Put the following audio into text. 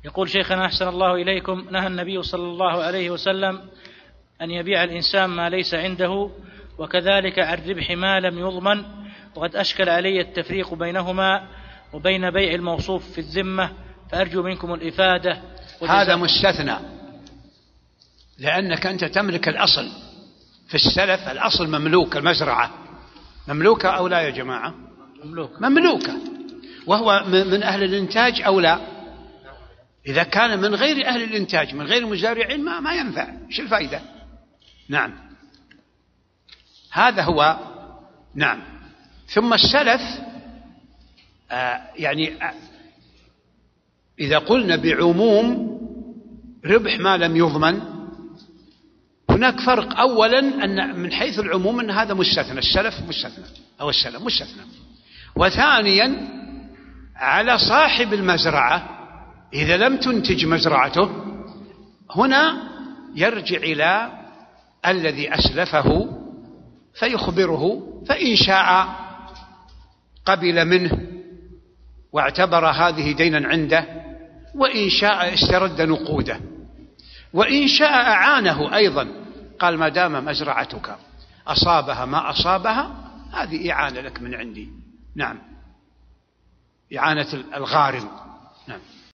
يقول شيخنا أحسن الله إليكم: نهى النبي صلى الله عليه وسلم أن يبيع الإنسان ما ليس عنده، وكذلك عن ربح ما لم يضمن، وقد أشكل علي التفريق بينهما وبين بيع الموصوف في الذمة، فأرجو منكم الإفادة. هذا مستثنى، لأنك أنت تملك الأصل. في السلف الأصل مملوك، المزرعة مملوكة أو لا يا جماعة؟ مملوكة، وهو من أهل الإنتاج أو لا؟ إذا كان من غير أهل الإنتاج، من غير المزارعين، ما ينفع، إيش الفائدة؟ نعم، هذا هو. نعم. ثم السلف يعني إذا قلنا بعموم ربح ما لم يضمن، هناك فرق. أولا أن من حيث العموم أن هذا مستثنى، السلف مستثنى أو السلم مستثنى. وثانيا على صاحب المزرعة إذا لم تنتج مزرعته، هنا يرجع إلى الذي أسلفه فيخبره، فإن شاء قبل منه واعتبر هذه دينا عنده، وإن شاء استرد نقوده، وإن شاء أعانه أيضا، قال ما دام مزرعتك أصابها ما أصابها هذه إعانة لك من عندي. نعم، إعانة الغارم. نعم.